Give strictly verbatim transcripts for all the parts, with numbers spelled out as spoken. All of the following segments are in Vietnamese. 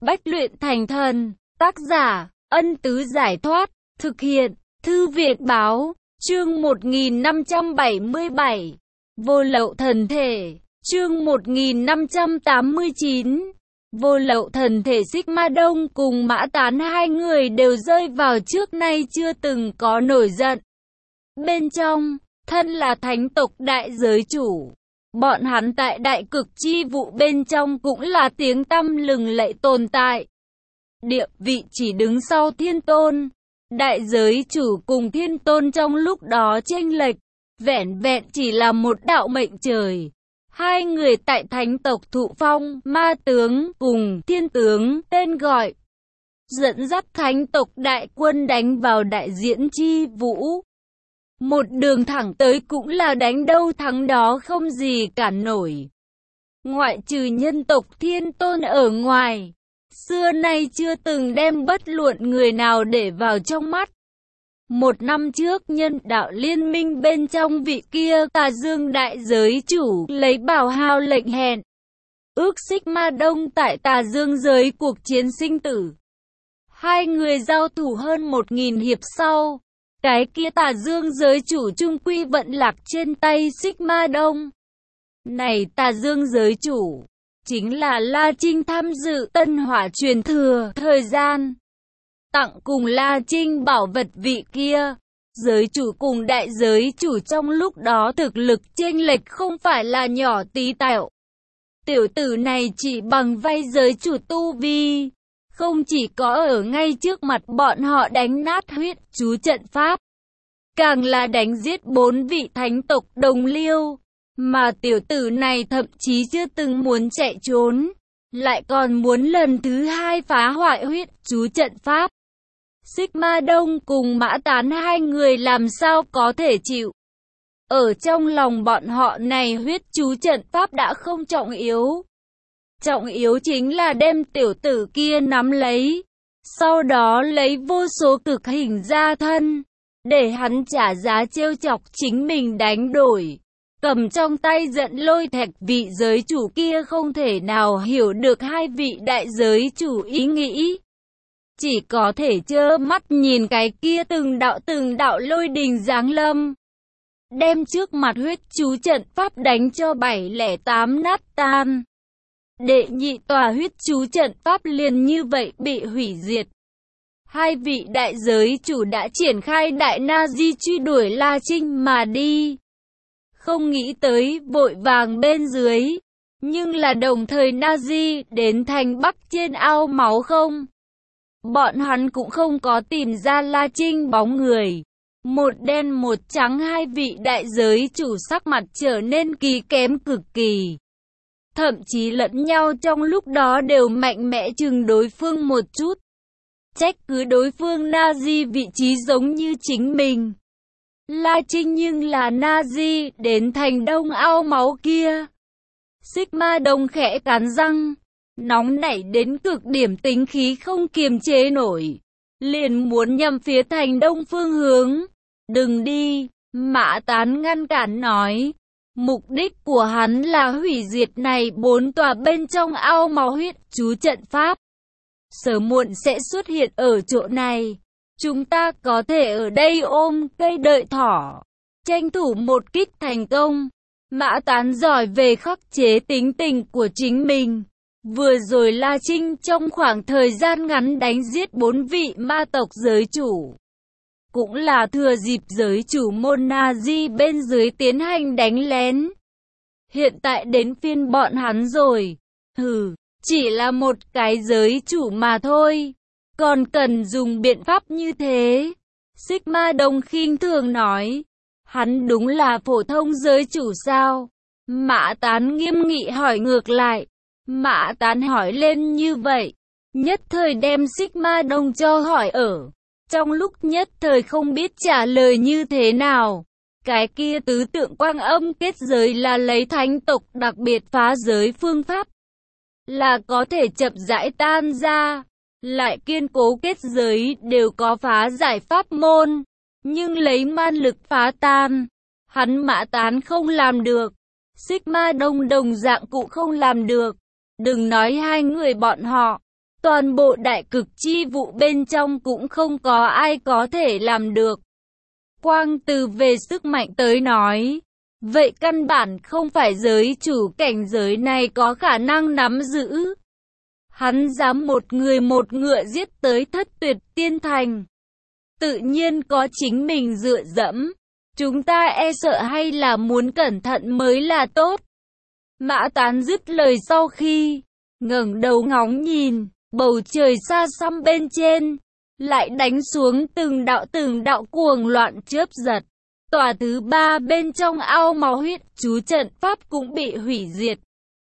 Bách luyện thành thần. Tác giả, Ân Tứ Giải Thoát. Thực hiện, Thư Việt Báo. Chương một nghìn năm trăm bảy mươi bảy. Vô lậu thần thể. Chương một nghìn năm trăm tám mươi chín. Vô lậu thần thể. Sigma Đông cùng Mã Tán hai người đều rơi vào trước nay chưa từng có nổi giận. Bên trong, thân là thánh tộc đại giới chủ. Bọn hắn tại đại cực chi vụ bên trong cũng là tiếng tăm lừng lẫy tồn tại. Địa vị chỉ đứng sau thiên tôn. Đại giới chủ cùng thiên tôn trong lúc đó chênh lệch, vẻn vẹn chỉ là một đạo mệnh trời. Hai người tại thánh tộc thụ phong, ma tướng cùng thiên tướng tên gọi. Dẫn dắt thánh tộc đại quân đánh vào đại diễn chi vũ. Một đường thẳng tới cũng là đánh đâu thắng đó không gì cản nổi. Ngoại trừ nhân tộc thiên tôn ở ngoài, xưa nay chưa từng đem bất luận người nào để vào trong mắt. Một năm trước nhân đạo liên minh bên trong vị kia Tà Dương đại giới chủ lấy bảo hao lệnh hẹn. Ước Sigma Đông tại Tà Dương giới cuộc chiến sinh tử. Hai người giao thủ hơn một nghìn hiệp sau. Cái kia Tà Dương giới chủ trung quy vận lạc trên tay Sigma Đông. Này Tà Dương giới chủ, chính là La Trinh tham dự Tân Hỏa truyền thừa thời gian. Tặng cùng La Trinh bảo vật vị kia. Giới chủ cùng đại giới chủ trong lúc đó thực lực chênh lệch không phải là nhỏ tí tẹo. Tiểu tử này chỉ bằng vay giới chủ tu vi. Không chỉ có ở ngay trước mặt bọn họ đánh nát huyết chú trận pháp, càng là đánh giết bốn vị thánh tộc đồng liêu, mà tiểu tử này thậm chí chưa từng muốn chạy trốn, lại còn muốn lần thứ hai phá hoại huyết chú trận pháp. Sigma Đông cùng Mã Tán hai người làm sao có thể chịu. Ở trong lòng bọn họ này huyết chú trận pháp đã không trọng yếu. Trọng yếu chính là đem tiểu tử kia nắm lấy, sau đó lấy vô số cực hình ra thân, để hắn trả giá trêu chọc chính mình đánh đổi. Cầm trong tay giận lôi thạch, vị giới chủ kia không thể nào hiểu được hai vị đại giới chủ ý nghĩ. Chỉ có thể trơ mắt nhìn cái kia từng đạo từng đạo lôi đình giáng lâm, đem trước mặt huyết chú trận pháp đánh cho bảy lẻ tám nát tan. Đệ nhị tòa huyết chú trận pháp liền như vậy bị hủy diệt. Hai vị đại giới chủ đã triển khai đại na di truy đuổi La Trinh mà đi. Không nghĩ tới vội vàng bên dưới, nhưng là đồng thời na di đến thành Bắc trên ao máu không. Bọn hắn cũng không có tìm ra La Trinh bóng người. Một đen một trắng, hai vị đại giới chủ sắc mặt trở nên kỳ kém cực kỳ. Thậm chí lẫn nhau trong lúc đó đều mạnh mẽ chừng đối phương một chút. Trách cứ đối phương Nazi vị trí giống như chính mình. La Trinh nhưng là Nazi đến thành đông ao máu kia. Sigma Đông khẽ cắn răng, nóng nảy đến cực điểm, tính khí không kiềm chế nổi, liền muốn nhằm phía thành đông phương hướng. Đừng đi, Mã Tán ngăn cản nói. Mục đích của hắn là hủy diệt này bốn tòa bên trong ao máu huyết chú trận pháp. Sớm muộn sẽ xuất hiện ở chỗ này. Chúng ta có thể ở đây ôm cây đợi thỏ, tranh thủ một kích thành công. Mã Tán giỏi về khắc chế tính tình của chính mình. Vừa rồi La Trinh trong khoảng thời gian ngắn đánh giết bốn vị ma tộc giới chủ, cũng là thừa dịp giới chủ môn Nazi bên dưới tiến hành đánh lén. Hiện tại đến phiên bọn hắn rồi. Hừ, chỉ là một cái giới chủ mà thôi, còn cần dùng biện pháp như thế. Sigma Đông khinh thường nói. Hắn đúng là phổ thông giới chủ sao? Mã Tán nghiêm nghị hỏi ngược lại. Mã Tán hỏi lên như vậy, nhất thời đem Sigma Đông cho hỏi ở. Trong lúc nhất thời không biết trả lời như thế nào. Cái kia tứ tượng quang âm kết giới là lấy thánh tộc đặc biệt phá giới phương pháp, là có thể chậm rãi tan ra, lại kiên cố kết giới đều có phá giải pháp môn, nhưng lấy man lực phá tan, hắn Mã Tán không làm được. Sigma Đông đồng dạng cũng không làm được. Đừng nói hai người bọn họ, toàn bộ đại cực chi vụ bên trong cũng không có ai có thể làm được. Quang từ về sức mạnh tới nói, vậy căn bản không phải giới chủ cảnh giới này có khả năng nắm giữ. Hắn dám một người một ngựa giết tới thất tuyệt tiên thành. Tự nhiên có chính mình dựa dẫm. Chúng ta e sợ hay là muốn cẩn thận mới là tốt. Mã Tán dứt lời sau khi ngẩng đầu ngóng nhìn, bầu trời xa xăm bên trên, lại đánh xuống từng đạo từng đạo cuồng loạn chớp giật. Tòa thứ ba bên trong ao máu huyết chú trận pháp cũng bị hủy diệt.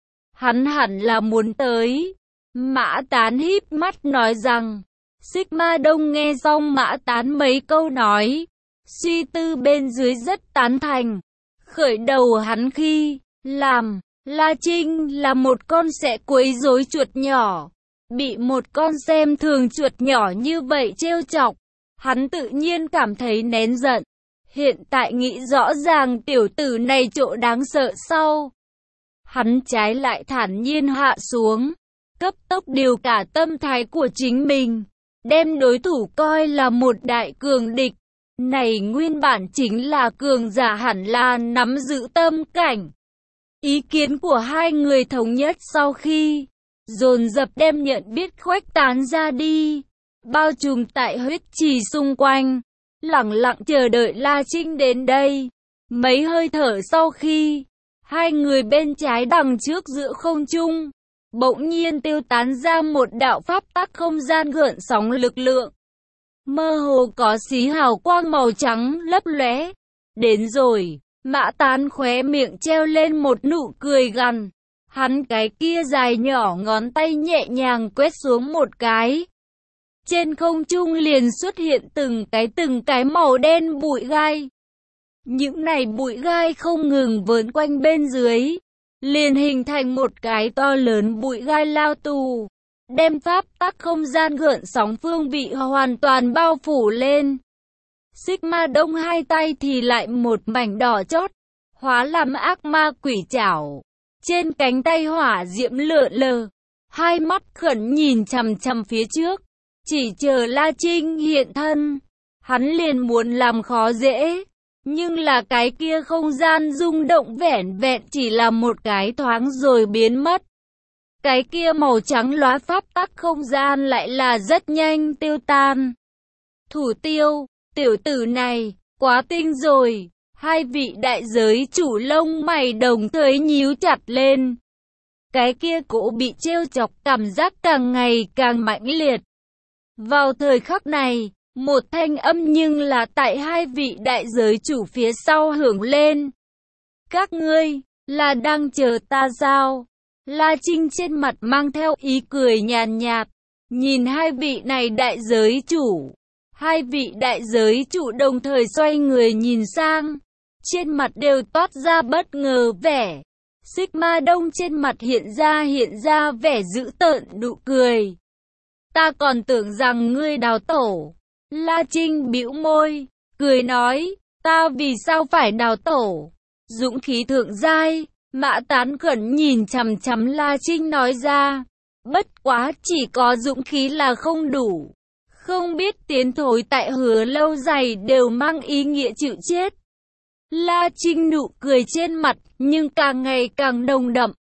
Hắn hẳn là muốn tới. Mã Tán híp mắt nói rằng, Sigma Đông nghe xong Mã Tán mấy câu nói, suy tư bên dưới rất tán thành. Khởi đầu hắn khi làm La Trinh là một con sẽ quấy rối chuột nhỏ, bị một con xem thường chuột nhỏ như vậy trêu chọc, hắn tự nhiên cảm thấy nén giận. Hiện tại nghĩ rõ ràng tiểu tử này chỗ đáng sợ sau, hắn trái lại thản nhiên hạ xuống, cấp tốc điều cả tâm thái của chính mình, đem đối thủ coi là một đại cường địch. Này nguyên bản chính là cường giả hẳn là nắm giữ tâm cảnh. Ý kiến của hai người thống nhất sau khi dồn dập đem nhận biết khuếch tán ra đi, bao trùm tại huyết trì xung quanh, lẳng lặng chờ đợi La Trinh đến đây. Mấy hơi thở sau khi hai người bên trái đằng trước giữa không trung, bỗng nhiên tiêu tán ra một đạo pháp tắc không gian gợn sóng lực lượng. Mơ hồ có xí hào quang màu trắng lấp lóe. Đến rồi, Mã Tán khóe miệng treo lên một nụ cười gằn. Hắn cái kia dài nhỏ ngón tay nhẹ nhàng quét xuống một cái. Trên không trung liền xuất hiện từng cái từng cái màu đen bụi gai. Những này bụi gai không ngừng vờn quanh bên dưới, liền hình thành một cái to lớn bụi gai lao tù, đem pháp tắc không gian gợn sóng phương vị hoàn toàn bao phủ lên. Sigma Đông hai tay thì lại một mảnh đỏ chót, hóa làm ác ma quỷ trảo. Trên cánh tay hỏa diễm lượn lờ, hai mắt khẩn nhìn chằm chằm phía trước, chỉ chờ La Trinh hiện thân. Hắn liền muốn làm khó dễ, nhưng là cái kia không gian rung động vẻn vẹn chỉ là một cái thoáng rồi biến mất. Cái kia màu trắng lóa pháp tắc không gian lại là rất nhanh tiêu tan. Thủ tiêu, tiểu tử này, quá tinh rồi. Hai vị đại giới chủ lông mày đồng thời nhíu chặt lên. Cái kia cỗ bị trêu chọc cảm giác càng ngày càng mãnh liệt. Vào thời khắc này, một thanh âm nhưng là tại hai vị đại giới chủ phía sau hưởng lên. Các ngươi, là đang chờ ta sao? La Trinh trên mặt mang theo ý cười nhàn nhạt, nhìn hai vị này đại giới chủ. Hai vị đại giới chủ đồng thời xoay người nhìn sang, trên mặt đều toát ra bất ngờ vẻ. Sigma Đông trên mặt hiện ra hiện ra vẻ dữ tợn nụ cười. Ta còn tưởng rằng ngươi đào tổ. La Trinh bĩu môi, cười nói, ta vì sao phải đào tổ? Dũng khí thượng giai. Mã Tán khẩn nhìn chằm chằm La Trinh nói ra, bất quá chỉ có dũng khí là không đủ. Không biết tiến thối tại Hứa Lâu Dài đều mang ý nghĩa chịu chết. La Trinh nụ cười trên mặt nhưng càng ngày càng nồng đậm.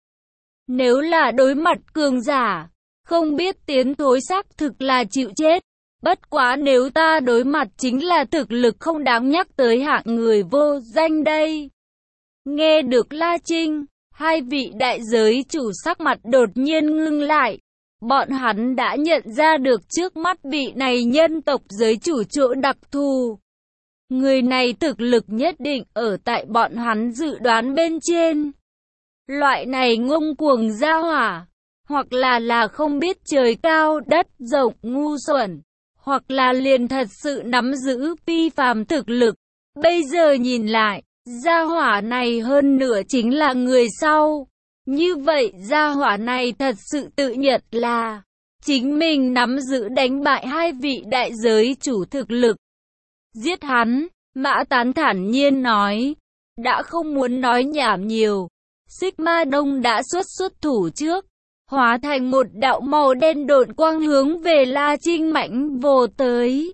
Nếu là đối mặt cường giả, không biết tiến thối xác thực là chịu chết. Bất quá nếu ta đối mặt chính là thực lực không đáng nhắc tới hạng người vô danh đây. Nghe được La Trinh, hai vị đại giới chủ sắc mặt đột nhiên ngưng lại. Bọn hắn đã nhận ra được trước mắt vị này nhân tộc giới chủ chỗ đặc thù. Người này thực lực nhất định ở tại bọn hắn dự đoán bên trên. Loại này ngông cuồng gia hỏa, hoặc là là không biết trời cao đất rộng ngu xuẩn, hoặc là liền thật sự nắm giữ phi phàm thực lực. Bây giờ nhìn lại, gia hỏa này hơn nửa chính là người sau. Như vậy gia hỏa này thật sự tự nhận là chính mình nắm giữ đánh bại hai vị đại giới chủ thực lực. Giết hắn, Mã Tán thản nhiên nói, đã không muốn nói nhảm nhiều. Sigma Đông đã xuất xuất thủ trước, hóa thành một đạo màu đen độn quang hướng về La Trinh mãnh vồ tới.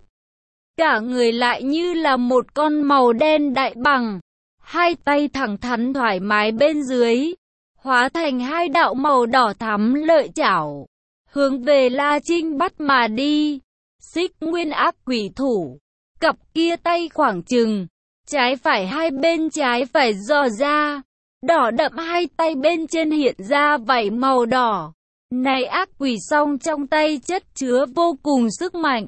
Cả người lại như là một con màu đen đại bàng, hai tay thẳng thắn thoải mái bên dưới, hóa thành hai đạo màu đỏ thắm lợi chảo, hướng về La Trinh bắt mà đi. Xích nguyên ác quỷ thủ, cặp kia tay khoảng chừng, trái phải hai bên trái phải dò ra, đỏ đậm hai tay bên trên hiện ra vảy màu đỏ. Này ác quỷ song trong tay chất chứa vô cùng sức mạnh,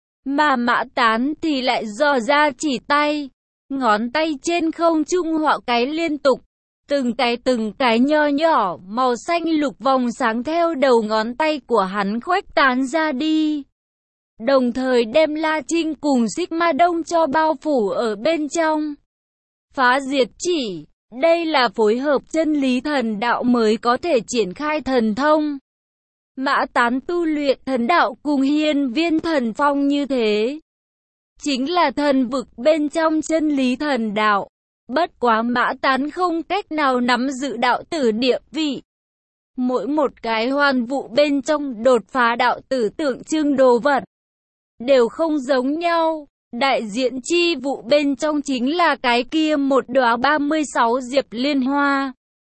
mà Mã Tán thì lại dò ra chỉ tay, ngón tay trên không trung họa cái liên tục, từng cái từng cái nho nhỏ màu xanh lục vòng sáng theo đầu ngón tay của hắn khuếch tán ra đi, đồng thời đem La Trinh cùng Xích Ma Đông cho bao phủ ở bên trong. Phá diệt chỉ, đây là phối hợp chân lý thần đạo mới có thể triển khai thần thông. Mã Tán tu luyện thần đạo cùng hiên viên thần phong như thế, chính là thần vực bên trong chân lý thần đạo. Bất quá Mã Tán không cách nào nắm giữ đạo tử địa vị. Mỗi một cái hoàn vụ bên trong đột phá đạo tử tượng trưng đồ vật đều không giống nhau. Đại diện chi vụ bên trong chính là cái kia một đóa ba mươi sáu diệp liên hoa.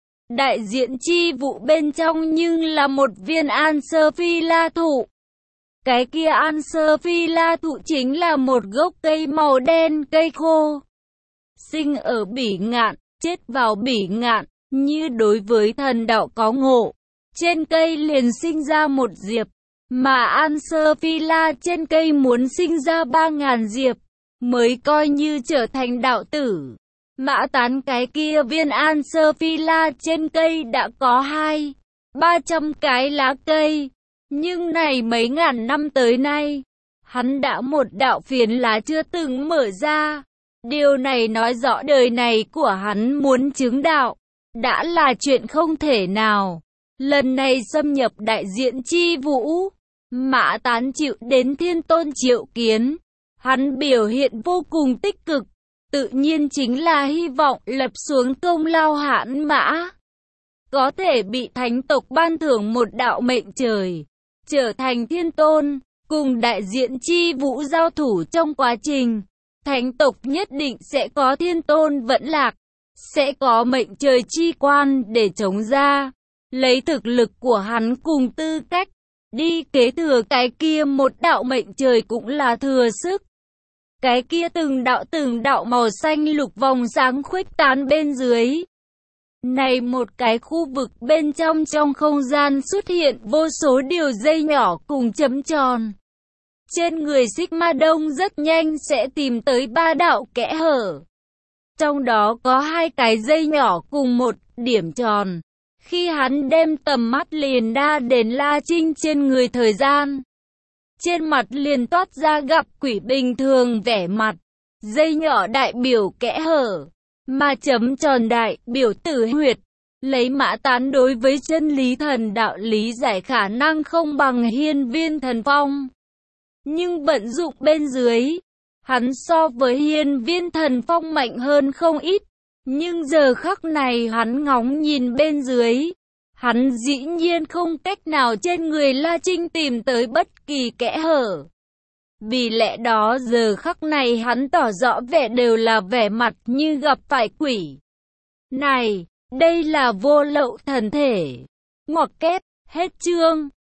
Đại diện chi vụ bên trong nhưng là một viên an sơ phi la thụ. Cái kia an sơ phi la thụ chính là một gốc cây màu đen cây khô. Sinh ở Bỉ Ngạn, chết vào Bỉ Ngạn, như đối với thần đạo có ngộ. Trên cây liền sinh ra một diệp, mà an sơ phi la trên cây muốn sinh ra ba ngàn diệp, mới coi như trở thành đạo tử. Mã Tán cái kia viên an sơ phi la trên cây đã có hai, ba trăm cái lá cây. Nhưng này mấy ngàn năm tới nay, hắn đã một đạo phiến lá chưa từng mở ra. Điều này nói rõ đời này của hắn muốn chứng đạo, đã là chuyện không thể nào. Lần này xâm nhập đại diện chi vũ, Mã Tán chịu đến Thiên Tôn triệu kiến. Hắn biểu hiện vô cùng tích cực, tự nhiên chính là hy vọng lập xuống công lao hãn mã, có thể bị thánh tộc ban thưởng một đạo mệnh trời, trở thành Thiên Tôn. Cùng đại diện chi vũ giao thủ trong quá trình, thánh tộc nhất định sẽ có Thiên Tôn vẫn lạc, sẽ có mệnh trời chi quan để chống ra. Lấy thực lực của hắn cùng tư cách đi kế thừa cái kia một đạo mệnh trời cũng là thừa sức. Cái kia từng đạo từng đạo màu xanh lục vòng sáng khuếch tán bên dưới. Này một cái khu vực bên trong trong không gian xuất hiện vô số điều dây nhỏ cùng chấm tròn. Trên người Xích Ma Đông rất nhanh sẽ tìm tới ba đạo kẽ hở. Trong đó có hai cái dây nhỏ cùng một điểm tròn. Khi hắn đem tầm mắt liền đa đến La Trinh trên người thời gian, trên mặt liền toát ra gặp quỷ bình thường vẻ mặt. Dây nhỏ đại biểu kẽ hở, mà chấm tròn đại biểu tử huyệt. Lấy Mã Tán đối với chân lý thần đạo lý giải khả năng không bằng hiên viên thần phong, nhưng vận dụng bên dưới, hắn so với hiên viên thần phong mạnh hơn không ít. Nhưng giờ khắc này hắn ngóng nhìn bên dưới, hắn dĩ nhiên không cách nào trên người La Trinh tìm tới bất kỳ kẽ hở. Vì lẽ đó giờ khắc này hắn tỏ rõ vẻ đều là vẻ mặt như gặp phải quỷ. Này, đây là vô lậu thần thể. Ngoặc kép, hết chương.